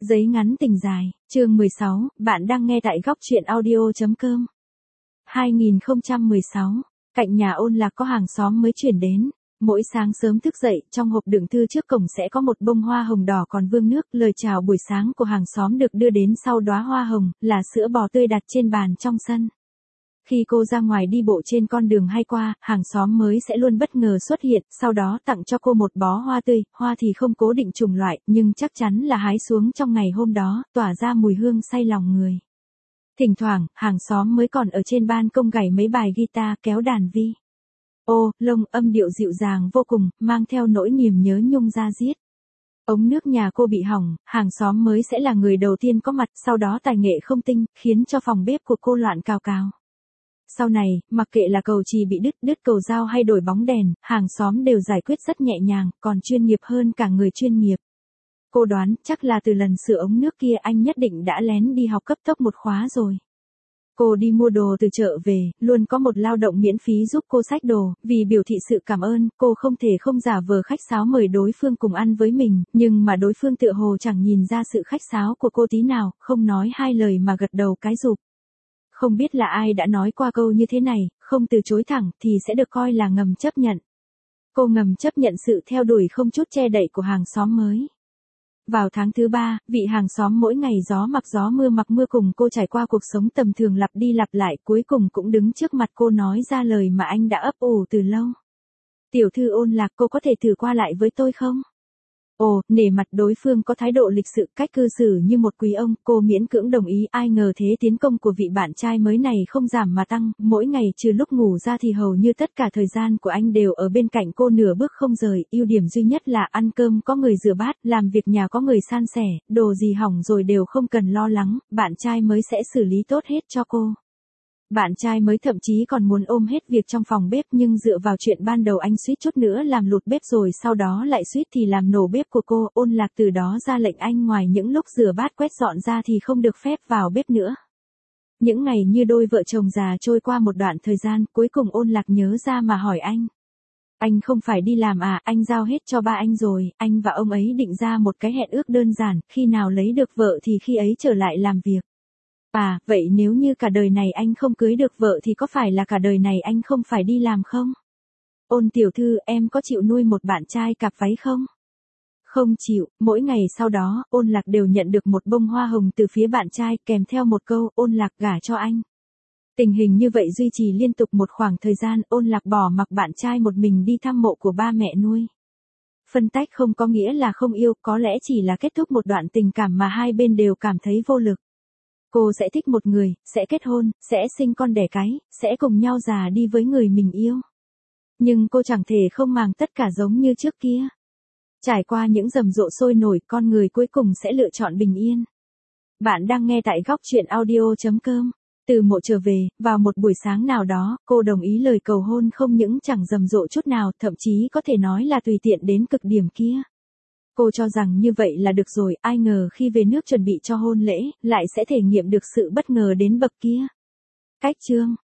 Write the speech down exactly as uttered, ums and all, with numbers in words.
Giấy ngắn tình dài, chương mười sáu, bạn đang nghe tại góc truyện audio.com. hai nghìn không trăm mười sáu, cạnh nhà Ôn Lạc có hàng xóm mới chuyển đến. Mỗi sáng sớm thức dậy, trong hộp đựng thư trước cổng sẽ có một bông hoa hồng đỏ còn vương nước. Lời chào buổi sáng của hàng xóm được đưa đến sau đóa hoa hồng, là sữa bò tươi đặt trên bàn trong sân. Khi cô ra ngoài đi bộ trên con đường hay qua, hàng xóm mới sẽ luôn bất ngờ xuất hiện, sau đó tặng cho cô một bó hoa tươi. Hoa thì không cố định chủng loại, nhưng chắc chắn là hái xuống trong ngày hôm đó, tỏa ra mùi hương say lòng người. Thỉnh thoảng, hàng xóm mới còn ở trên ban công gảy mấy bài guitar, kéo đàn vi. Ô, lông, âm điệu dịu dàng vô cùng, mang theo nỗi niềm nhớ nhung da diết. Ống nước nhà cô bị hỏng, hàng xóm mới sẽ là người đầu tiên có mặt, sau đó tài nghệ không tinh, khiến cho phòng bếp của cô loạn cào cào. Sau này, mặc kệ là cầu chì bị đứt, đứt cầu dao hay đổi bóng đèn, hàng xóm đều giải quyết rất nhẹ nhàng, còn chuyên nghiệp hơn cả người chuyên nghiệp. Cô đoán, chắc là từ lần sửa ống nước kia anh nhất định đã lén đi học cấp tốc một khóa rồi. Cô đi mua đồ từ chợ về, luôn có một lao động miễn phí giúp cô xách đồ, vì biểu thị sự cảm ơn, cô không thể không giả vờ khách sáo mời đối phương cùng ăn với mình, nhưng mà đối phương tựa hồ chẳng nhìn ra sự khách sáo của cô tí nào, không nói hai lời mà gật đầu cái rụp. Không biết là ai đã nói qua câu như thế này, không từ chối thẳng thì sẽ được coi là ngầm chấp nhận. Cô ngầm chấp nhận sự theo đuổi không chút che đậy của hàng xóm mới. Vào tháng thứ ba, vị hàng xóm mỗi ngày gió mặc gió mưa mặc mưa cùng cô trải qua cuộc sống tầm thường lặp đi lặp lại, cuối cùng cũng đứng trước mặt cô nói ra lời mà anh đã ấp ủ từ lâu. Tiểu thư Ôn Lạc, cô có thể thử qua lại với tôi không? Ồ, nể mặt đối phương có thái độ lịch sự, cách cư xử như một quý ông, cô miễn cưỡng đồng ý. Ai ngờ thế tiến công của vị bạn trai mới này không giảm mà tăng, mỗi ngày trừ lúc ngủ ra thì hầu như tất cả thời gian của anh đều ở bên cạnh cô nửa bước không rời. Ưu điểm duy nhất là ăn cơm có người rửa bát, làm việc nhà có người san sẻ, đồ gì hỏng rồi đều không cần lo lắng, bạn trai mới sẽ xử lý tốt hết cho cô. Bạn trai mới thậm chí còn muốn ôm hết việc trong phòng bếp, nhưng dựa vào chuyện ban đầu anh suýt chút nữa làm lụt bếp rồi sau đó lại suýt thì làm nổ bếp của cô. Ôn Lạc từ đó ra lệnh anh ngoài những lúc rửa bát quét dọn ra thì không được phép vào bếp nữa. Những ngày như đôi vợ chồng già trôi qua một đoạn thời gian, cuối cùng Ôn Lạc nhớ ra mà hỏi anh. Anh không phải đi làm à, anh giao hết cho ba anh rồi, anh và ông ấy định ra một cái hẹn ước đơn giản, khi nào lấy được vợ thì khi ấy trở lại làm việc. À, vậy nếu như cả đời này anh không cưới được vợ thì có phải là cả đời này anh không phải đi làm không? Ôn tiểu thư, em có chịu nuôi một bạn trai cặp váy không? Không chịu. Mỗi ngày sau đó, Ôn Lạc đều nhận được một bông hoa hồng từ phía bạn trai, kèm theo một câu, Ôn Lạc gả cho anh. Tình hình như vậy duy trì liên tục một khoảng thời gian, Ôn Lạc bỏ mặc bạn trai một mình đi thăm mộ của ba mẹ nuôi. Phân tách không có nghĩa là không yêu, có lẽ chỉ là kết thúc một đoạn tình cảm mà hai bên đều cảm thấy vô lực. Cô sẽ thích một người, sẽ kết hôn, sẽ sinh con đẻ cái, sẽ cùng nhau già đi với người mình yêu. Nhưng cô chẳng thể không màng tất cả giống như trước kia. Trải qua những rầm rộ sôi nổi, con người cuối cùng sẽ lựa chọn bình yên. Bạn đang nghe tại góc truyện audio.com. Từ mộ trở về, vào một buổi sáng nào đó, cô đồng ý lời cầu hôn không những chẳng rầm rộ chút nào, thậm chí có thể nói là tùy tiện đến cực điểm kia. Cô cho rằng như vậy là được rồi, ai ngờ khi về nước chuẩn bị cho hôn lễ, lại sẽ thể nghiệm được sự bất ngờ đến bậc kia. Cách chương